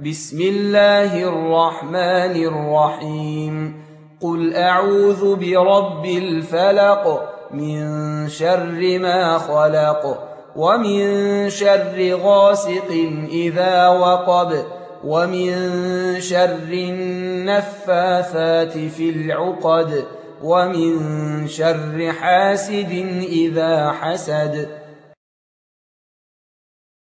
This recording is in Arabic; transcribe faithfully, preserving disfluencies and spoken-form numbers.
بسم الله الرحمن الرحيم قل أعوذ برب الفلق من شر ما خلق ومن شر غاسق إذا وقب ومن شر النفاثات في العقد ومن شر حاسد إذا حسد